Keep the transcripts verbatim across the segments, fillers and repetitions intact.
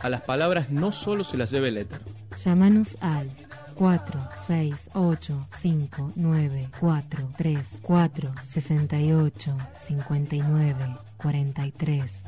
a las palabras no solo se las lleve el éter. Llámanos al cuatro seis ocho cinco nueve cuatro tres cuatro sesenta y ocho cincuenta y nueve cuarenta y tres.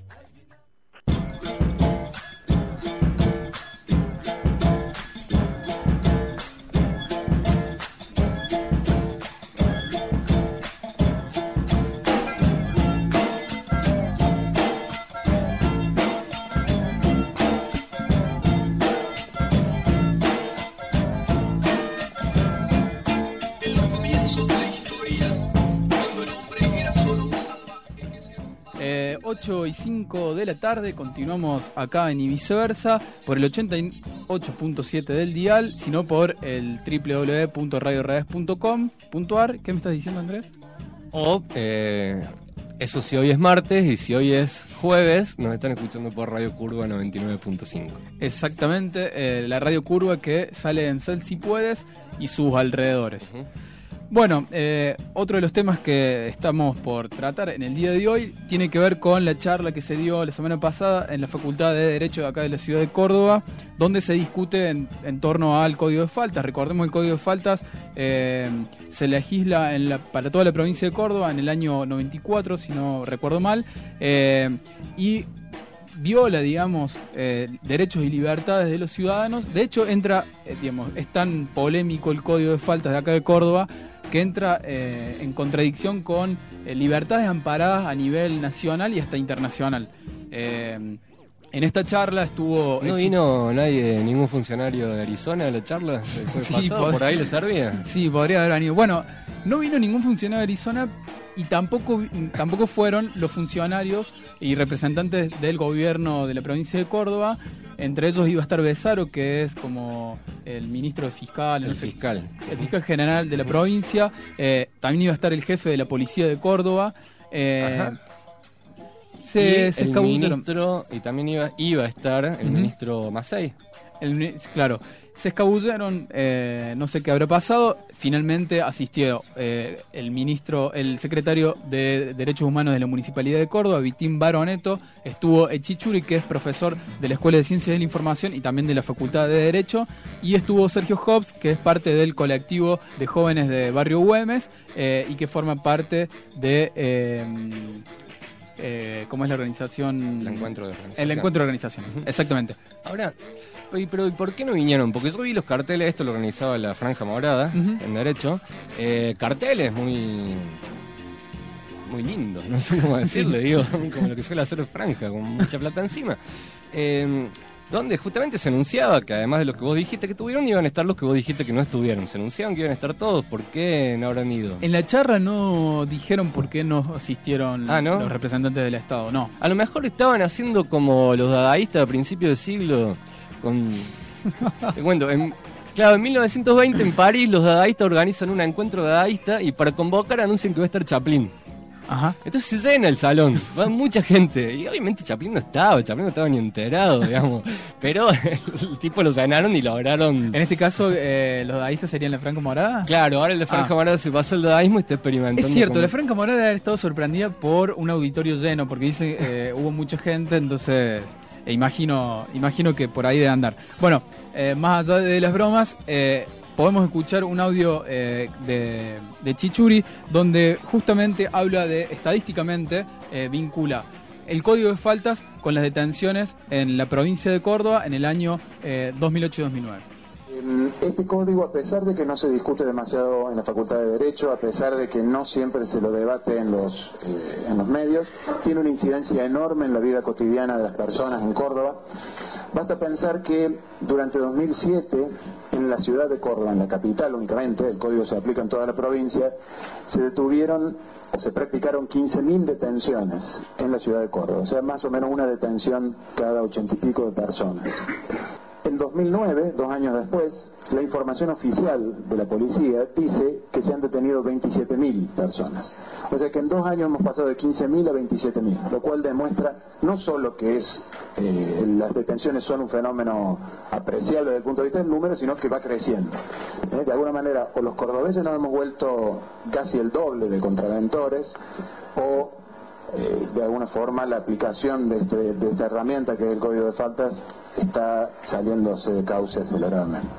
ocho y cinco de la tarde, continuamos acá en Y Viceversa por el ochenta y ocho punto siete del dial, sino por el doble u doble u doble u punto radio revés punto com punto a r. ¿Qué me estás diciendo, Andrés? O, eh, eso si hoy es martes, y si hoy es jueves, nos están escuchando por Radio Curva noventa y nueve punto cinco. Exactamente, eh, la Radio Curva que sale en Cel Si Puedes y sus alrededores. Uh-huh. Bueno, eh, otro de los temas que estamos por tratar en el día de hoy tiene que ver con la charla que se dio la semana pasada en la Facultad de Derecho de acá de la ciudad de Córdoba, donde se discute en, en torno al Código de Faltas. Recordemos, el Código de Faltas eh, se legisla en la, para toda la provincia de Córdoba en el año noventa y cuatro, si no recuerdo mal, eh, y viola, digamos, eh, derechos y libertades de los ciudadanos. De hecho, entra, eh, digamos, es tan polémico el Código de Faltas de acá de Córdoba que entra eh, en contradicción con eh, libertades amparadas a nivel nacional y hasta internacional. Eh, en esta charla estuvo... ¿No vino nadie, ningún funcionario de Arizona a la charla? Sí, pasado, pod- ¿Por ahí le servía? Sí, podría haber venido. Bueno, no vino ningún funcionario de Arizona y tampoco, tampoco fueron los funcionarios y representantes del gobierno de la provincia de Córdoba. Entre ellos iba a estar Besaro, que es como el ministro de fiscal, El no sé, fiscal. el fiscal general de la provincia. Eh, también iba a estar el jefe de la policía de Córdoba. Eh, Ajá. se, y se el escabulleron. ministro, y también iba, iba a estar el Ujú. ministro Macei. El, claro, se escabulleron, eh, no sé qué habrá pasado. Finalmente asistió eh, el ministro, el secretario de Derechos Humanos de la Municipalidad de Córdoba, Vitín Baroneto. Estuvo Echichuri, que es profesor de la Escuela de Ciencias de la Información y también de la Facultad de Derecho. Y estuvo Sergio Hobbs, que es parte del colectivo de jóvenes de Barrio Güemes eh, y que forma parte de... Eh, eh, ¿cómo es la organización? El encuentro de organizaciones. El encuentro de organizaciones, Uh-huh. exactamente. Ahora, oye, pero ¿y por qué no vinieron? Porque yo vi los carteles, esto lo organizaba la Franja Morada, Uh-huh. en Derecho. Eh, carteles muy... muy lindos, no sé cómo decirle, digo, como lo que suele hacer Franja, con mucha plata encima. Eh, donde justamente se anunciaba que además de los que vos dijiste que tuvieron, iban a estar los que vos dijiste que no estuvieron. Se anunciaban que iban a estar todos. ¿Por qué no habrán ido? En la charla no dijeron por qué no asistieron Ah, ¿no? los representantes del Estado, no. A lo mejor estaban haciendo como los dadaístas a principios de siglo, con... Te cuento, en... Claro, en mil novecientos veinte en París los dadaístas organizan un encuentro dadaísta y para convocar anuncian que va a estar Chaplin. Ajá. Entonces se llena el salón, va mucha gente. Y obviamente Chaplin no estaba, Chaplin no estaba ni enterado, digamos. Pero el tipo lo llenaron y lograron... En este caso, eh, los dadaístas serían la Franja Morada. Claro, ahora la Franja Ah. Morada se pasó el dadaísmo y está experimentando. Es cierto, como- la Franja Morada debe haber estado sorprendida por un auditorio lleno, porque dice eh, hubo mucha gente, entonces eh, imagino, imagino que por ahí debe andar. Bueno, eh, más allá de las bromas, eh, podemos escuchar un audio eh, de, de Chichuri, donde justamente habla de, estadísticamente, eh, vincula el Código de Faltas con las detenciones en la provincia de Córdoba en el año eh, dos mil ocho dos mil nueve. Este código, a pesar de que no se discute demasiado en la Facultad de Derecho, a pesar de que no siempre se lo debate en los, eh, en los medios, tiene una incidencia enorme en la vida cotidiana de las personas en Córdoba. Basta pensar que durante dos mil siete, en la ciudad de Córdoba, en la capital únicamente, el código se aplica en toda la provincia, se detuvieron o se practicaron quince mil detenciones en la ciudad de Córdoba, o sea, más o menos una detención cada ochenta y pico de personas. En dos mil nueve, dos años después, la información oficial de la policía dice que se han detenido veintisiete mil personas. O sea que en dos años hemos pasado de quince mil a veintisiete mil, lo cual demuestra no solo que es eh, las detenciones son un fenómeno apreciable desde el punto de vista del número, sino que va creciendo. Eh, de alguna manera, o los cordobeses nos hemos vuelto casi el doble de contraventores, o eh, de alguna forma la aplicación de, este, de esta herramienta que es el Código de Faltas está saliéndose de cauce aceleradamente.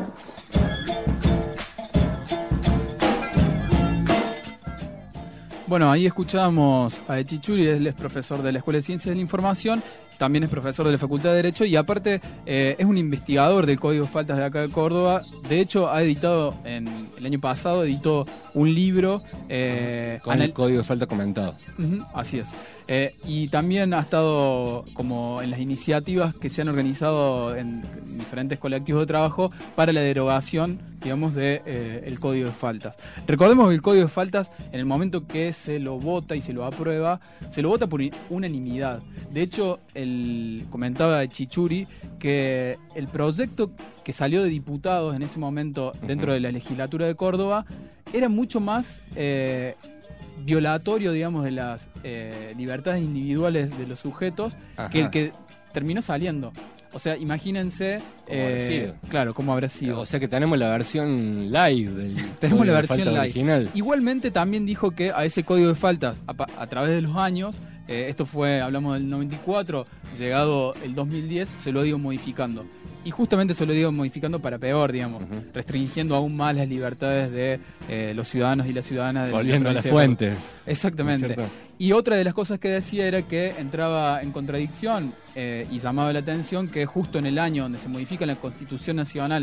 Bueno, ahí escuchábamos a Echichuri, él es profesor de la Escuela de Ciencias de la Información, también es profesor de la Facultad de Derecho y aparte eh, es un investigador del Código de Faltas de acá de Córdoba. De hecho, ha editado, en el año pasado, editó un libro... Eh, con el Código de Falta comentado. Uh-huh, así es. Eh, y también ha estado como en las iniciativas que se han organizado en, en diferentes colectivos de trabajo para la derogación, digamos, de eh, el Código de Faltas. Recordemos que el Código de Faltas, en el momento que se lo vota y se lo aprueba, se lo vota por unanimidad. De hecho, el, comentaba Echichuri que el proyecto que salió de diputados en ese momento dentro uh-huh. de la legislatura de Córdoba era mucho más... Eh, violatorio, digamos, de las eh, libertades individuales de los sujetos, Ajá. que el que terminó saliendo. O sea, imagínense... Eh, claro, cómo habrá sido. O sea que tenemos la versión live del Tenemos la versión live. Original. Igualmente también dijo que a ese código de faltas, a, a través de los años, eh, esto fue, hablamos del noventa y cuatro, llegado el dos mil diez, se lo ha ido modificando. Y justamente se lo digo modificando para peor, digamos, uh-huh. restringiendo aún más las libertades de eh, los ciudadanos y las ciudadanas. De Volviendo a las fuentes. Exactamente. Y otra de las cosas que decía era que entraba en contradicción eh, y llamaba la atención que justo en el año donde se modifica la Constitución Nacional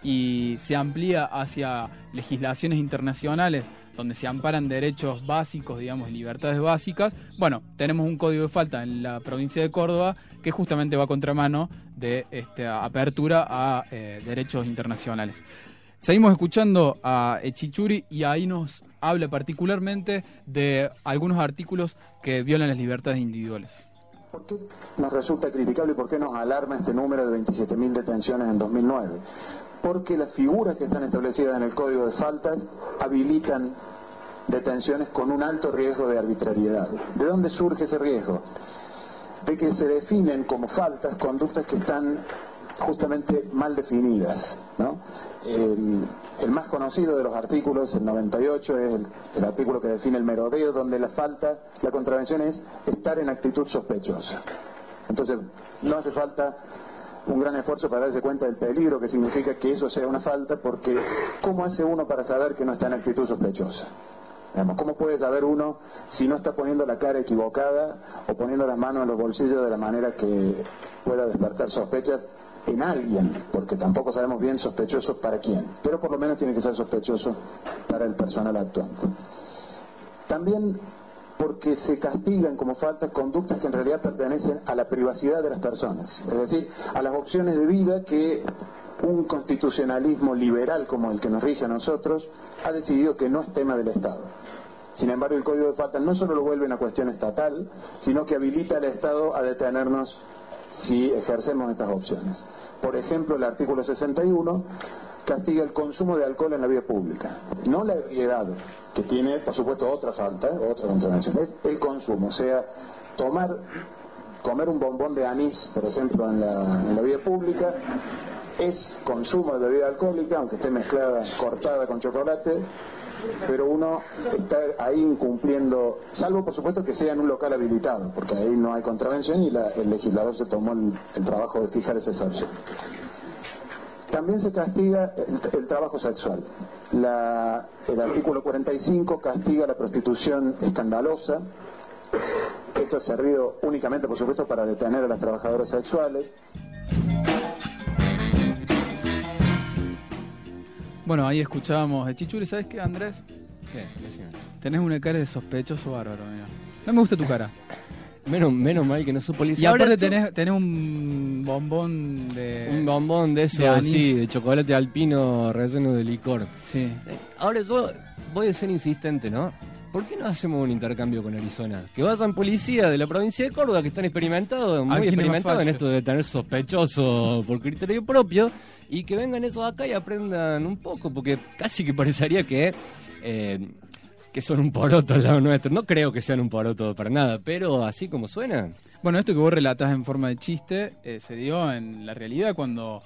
y se amplía hacia legislaciones internacionales donde se amparan derechos básicos, digamos, libertades básicas, bueno, tenemos un código de falta en la provincia de Córdoba que justamente va a contramano de esta apertura a eh, derechos internacionales. Seguimos escuchando a Echichuri y ahí nos habla particularmente de algunos artículos que violan las libertades individuales. ¿Por qué nos resulta criticable y por qué nos alarma este número de veintisiete mil detenciones en dos mil nueve? Porque las figuras que están establecidas en el Código de Faltas habilitan detenciones con un alto riesgo de arbitrariedad. ¿De dónde surge ese riesgo? De que se definen como faltas conductas que están justamente mal definidas, ¿no? El, el más conocido de los artículos, el noventa y ocho, es el, el artículo que define el merodeo, donde la falta, la contravención es estar en actitud sospechosa. Entonces, no hace falta un gran esfuerzo para darse cuenta del peligro que significa que eso sea una falta, porque ¿cómo hace uno para saber que no está en actitud sospechosa? ¿Cómo puede saber uno si no está poniendo la cara equivocada o poniendo las manos en los bolsillos de la manera que pueda despertar sospechas en alguien? Porque tampoco sabemos bien sospechoso para quién, pero por lo menos tiene que ser sospechoso para el personal actuante. También porque se castigan como faltas conductas que en realidad pertenecen a la privacidad de las personas, es decir, a las opciones de vida que un constitucionalismo liberal como el que nos rige a nosotros ha decidido que no es tema del Estado. Sin embargo, el Código de Faltas no solo lo vuelve una cuestión estatal, sino que habilita al Estado a detenernos si ejercemos estas opciones. Por ejemplo, el artículo sesenta y uno castiga el consumo de alcohol en la vía pública, no la ebriedad, que tiene, por supuesto, otra falta, otra contravención, es el consumo, o sea, tomar, comer un bombón de anís, por ejemplo, en la, en la vía pública, es consumo de bebida alcohólica, aunque esté mezclada, cortada con chocolate, pero uno está ahí incumpliendo, salvo por supuesto que sea en un local habilitado, porque ahí no hay contravención y la, el legislador se tomó el, el trabajo de fijar esa excepción. También se castiga el, el trabajo sexual. La, el artículo cuarenta y cinco castiga la prostitución escandalosa. Esto es servido únicamente, por supuesto, para detener a las trabajadoras sexuales. Bueno, ahí escuchábamos de Chichuri. ¿Sabes qué, Andrés? ¿Qué? Decime. Tenés una cara de sospechoso bárbaro, mira. No me gusta tu cara. Menos, menos mal que no soy policía. Y aparte tenés, tenés un bombón de... Un bombón de eso, de sí, de chocolate alpino relleno de licor. Sí. Ahora yo voy a ser insistente, ¿no? ¿Por qué no hacemos un intercambio con Arizona? Que vayan policías de la provincia de Córdoba que están experimentados, muy experimentados en esto de tener sospechosos por criterio propio, y que vengan esos acá y aprendan un poco, porque casi que parecería que... Eh, que son un poroto al lado nuestro. No creo que sean un poroto para nada, pero así como suena. Bueno, esto que vos relatás en forma de chiste eh, se dio en la realidad cuando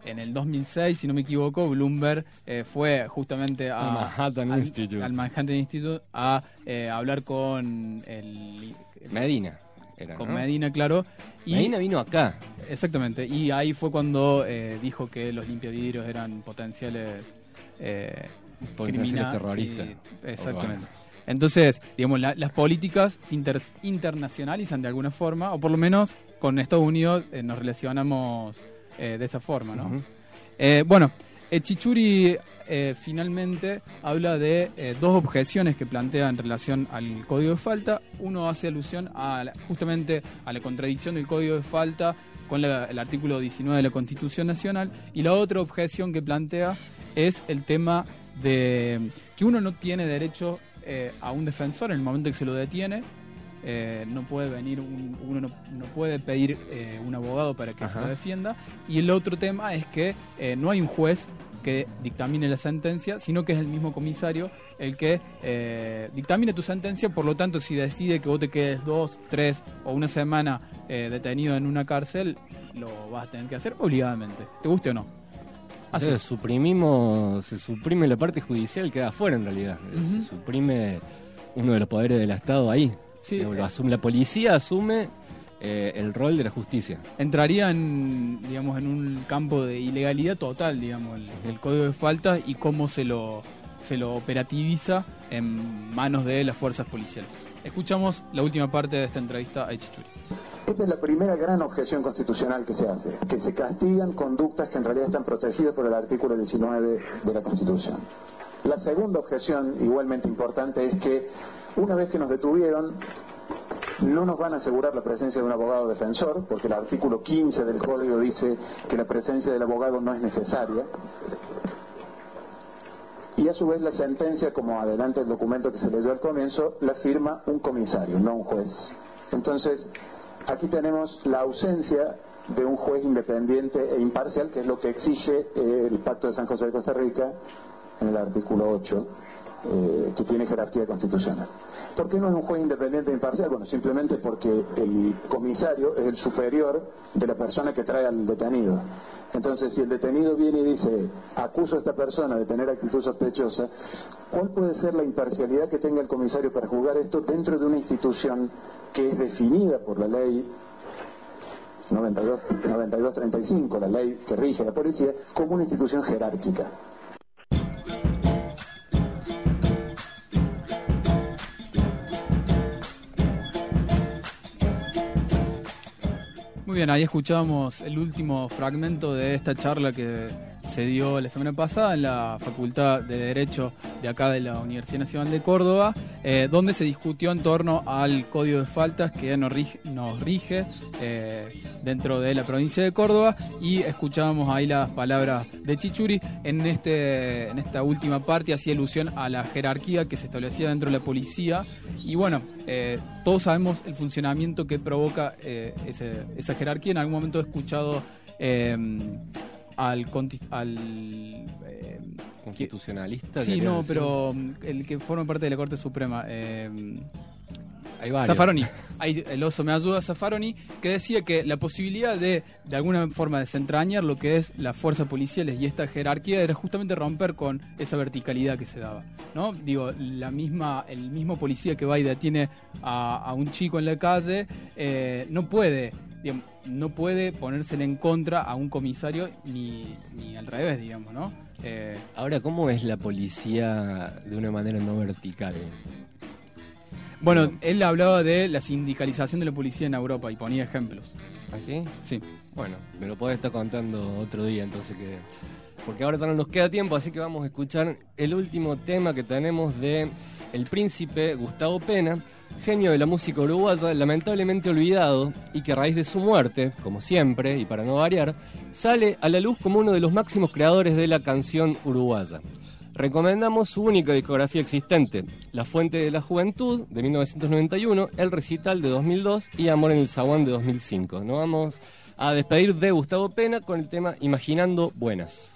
en el dos mil seis, si no me equivoco, Bloomberg eh, fue justamente a, Al Manhattan al, Institute. al Manhattan Institute a eh, hablar con el... Medina. Era, con ¿no? Medina, claro. Y, Medina vino acá. Exactamente, y ahí fue cuando eh, dijo que los limpiavidrios eran potenciales eh, Potenciales criminales. terroristas. Sí, exactamente. Bueno. Entonces, digamos, la- las políticas se inter- internacionalizan de alguna forma, o por lo menos con Estados Unidos eh, nos relacionamos eh, de esa forma, ¿no? Ujú. Eh, bueno, eh, Chichuri eh, finalmente habla de eh, dos objeciones que plantea en relación al Código de Falta. Uno hace alusión a la- justamente a la contradicción del Código de Falta con la- el artículo diecinueve de la Constitución Nacional, y la otra objeción que plantea es el tema de que uno no tiene derecho eh, a un defensor en el momento en que se lo detiene. Eh, no puede venir un- uno no, no puede pedir eh, un abogado para que Ajá. se lo defienda, y el otro tema es que eh, no hay un juez que dictamine la sentencia, sino que es el mismo comisario el que eh, dictamine tu sentencia. Por lo tanto, si decide que vos te quedes dos, tres o una semana eh, detenido en una cárcel, lo vas a tener que hacer obligadamente, te guste o no. O sea, suprimimos, se suprime la parte judicial, queda afuera en realidad. Ujú. Se suprime uno de los poderes del Estado ahí. Sí, Digamos, lo asume, la policía asume eh, el rol de la justicia. entraría en, digamos, en un campo de ilegalidad total, digamos, el, el Código de Faltas y cómo se lo, se lo operativiza en manos de las fuerzas policiales. Escuchamos la última parte de esta entrevista a Chichuri. Esta es la primera gran objeción constitucional que se hace, que se castigan conductas que en realidad están protegidas por el artículo diecinueve de la Constitución. La segunda objeción, igualmente importante, es que una vez que nos detuvieron, no nos van a asegurar la presencia de un abogado defensor, porque el artículo quince del Código dice que la presencia del abogado no es necesaria. Y a su vez la sentencia, como adelante el documento que se leyó al comienzo, la firma un comisario, no un juez. Entonces, aquí tenemos la ausencia de un juez independiente e imparcial, que es lo que exige eh, el Pacto de San José de Costa Rica en el artículo ocho, eh, que tiene jerarquía constitucional. ¿Por qué no es un juez independiente e imparcial? Bueno, simplemente porque el comisario es el superior de la persona que trae al detenido. Entonces, si el detenido viene y dice, acuso a esta persona de tener actitud sospechosa, ¿cuál puede ser la imparcialidad que tenga el comisario para juzgar esto dentro de una institución que es definida por la ley noventa y dos treinta y cinco, la ley que rige la policía, como una institución jerárquica? Muy bien, ahí escuchábamos el último fragmento de esta charla que se dio la semana pasada en la Facultad de Derecho de acá de la Universidad Nacional de Córdoba, eh, donde se discutió en torno al Código de Faltas que nos rige, nos rige eh, dentro de la provincia de Córdoba, y escuchábamos ahí las palabras de Chichuri. En, este, en esta última parte hacía alusión a la jerarquía que se establecía dentro de la policía, y bueno, eh, todos sabemos el funcionamiento que provoca eh, ese, esa jerarquía. En algún momento he escuchado eh, al, conti- al eh, Constitucionalista. sí, quería no, decir. pero mm, el que forma parte de la Corte Suprema, eh, Hay varios. Zaffaroni, ahí el oso me ayuda, Zaffaroni, que decía que la posibilidad de, de alguna forma, desentrañar lo que es las fuerzas policiales y esta jerarquía era justamente romper con esa verticalidad que se daba, ¿no? Digo, la misma, el mismo policía que va y detiene a, a un chico en la calle, eh, no puede, digamos, no puede ponérsele en contra a un comisario ni, ni al revés, digamos, ¿no? Eh, Ahora, ¿cómo es la policía de una manera no vertical? bueno, él hablaba de la sindicalización de la policía en Europa y ponía ejemplos. ¿Así? Sí. Bueno, me lo podés estar contando otro día, entonces que... Porque ahora ya no nos queda tiempo, así que vamos a escuchar el último tema que tenemos de el príncipe Gustavo Pena, genio de la música uruguaya, lamentablemente olvidado, y que a raíz de su muerte, como siempre, y para no variar, sale a la luz como uno de los máximos creadores de la canción uruguaya. Recomendamos su única discografía existente, La Fuente de la Juventud, de mil novecientos noventa y uno, El Recital, de dos mil dos, y Amor en el Zaguán, de dos mil cinco. Nos vamos a despedir de Gustavo Pena con el tema Imaginando Buenas.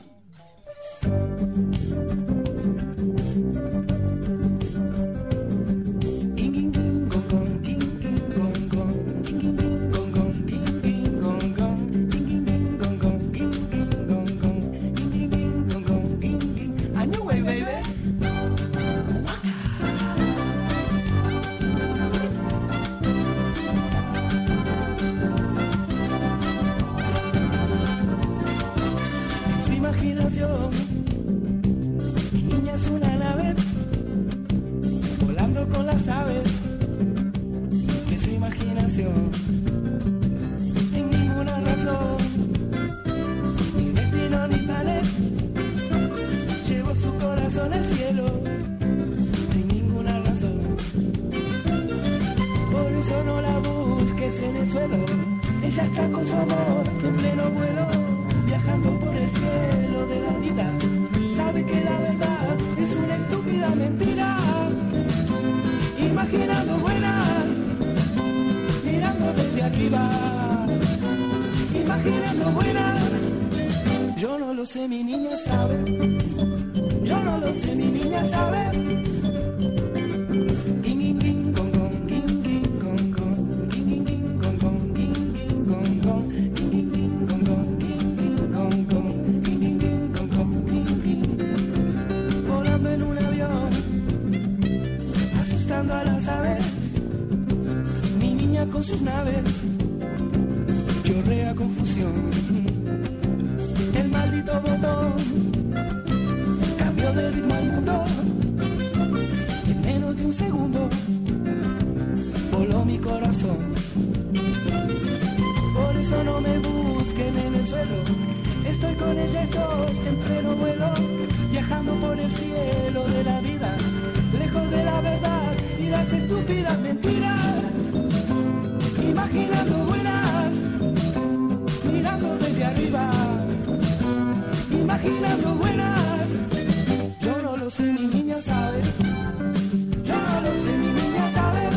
avión, sin ninguna razón, ni destino ni planes, llevo su corazón al cielo, sin ninguna razón. Por eso no la busques en el suelo, ella está con su amor en pleno vuelo, viajando por el cielo de la vida. Sabe que la verdad es una estúpida mentira, imaginando buenas, mirando desde arriba, imaginando buenas. Yo no lo sé, mi niña sabe, yo no lo sé, mi niña sabe. Ding, ding, ding, gong, gong, ding, ding, gong, gong, ding, ding, ding, gong, gong, ding, ding, gong, gong, ding, ding, ding, gong, gong, ding, ding, gong, gong, ding, ding, ding, gong, gong, ding, ding. Volando en un avión, asustando a las aves, mi niña con sus naves, chorrea confusión. El maldito botón cambió de ritmo al mundo, en menos de un segundo voló mi corazón. Por eso no me busquen en el suelo, estoy con ella, estoy en pleno vuelo, viajando por el cielo de la vida, lejos de la verdad y las estúpidas mentiras, imaginando buenas, mirando desde arriba, imaginando buenas. Yo no lo sé, mi niña sabe, yo no lo sé, mi niña sabe.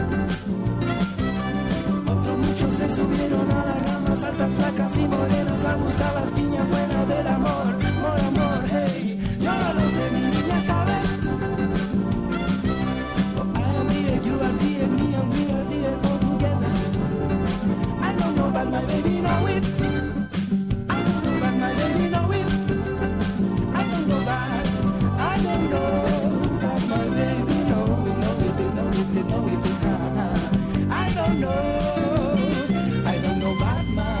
Otros muchos se subieron a las ramas altas, flacas y morenas a buscar las piñas buenas del amor, por amor, hey. Yo no lo sé, mi niña sabe. Oh, I am here, you are here, me and we are here all together. I don't know, but my baby know it. I don't know, but my baby know it. I don't know, but I don't know, but my baby know it, know it, know it, know it. I don't know, I don't know, but my.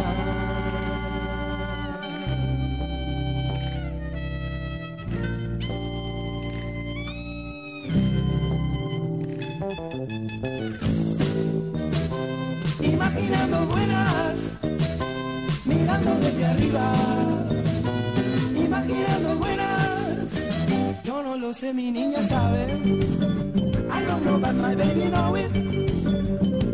Imaginando buenas, mirando desde arriba, imaginando buenas. Yo no lo sé, mi niña sabe. I don't know, but my baby know it.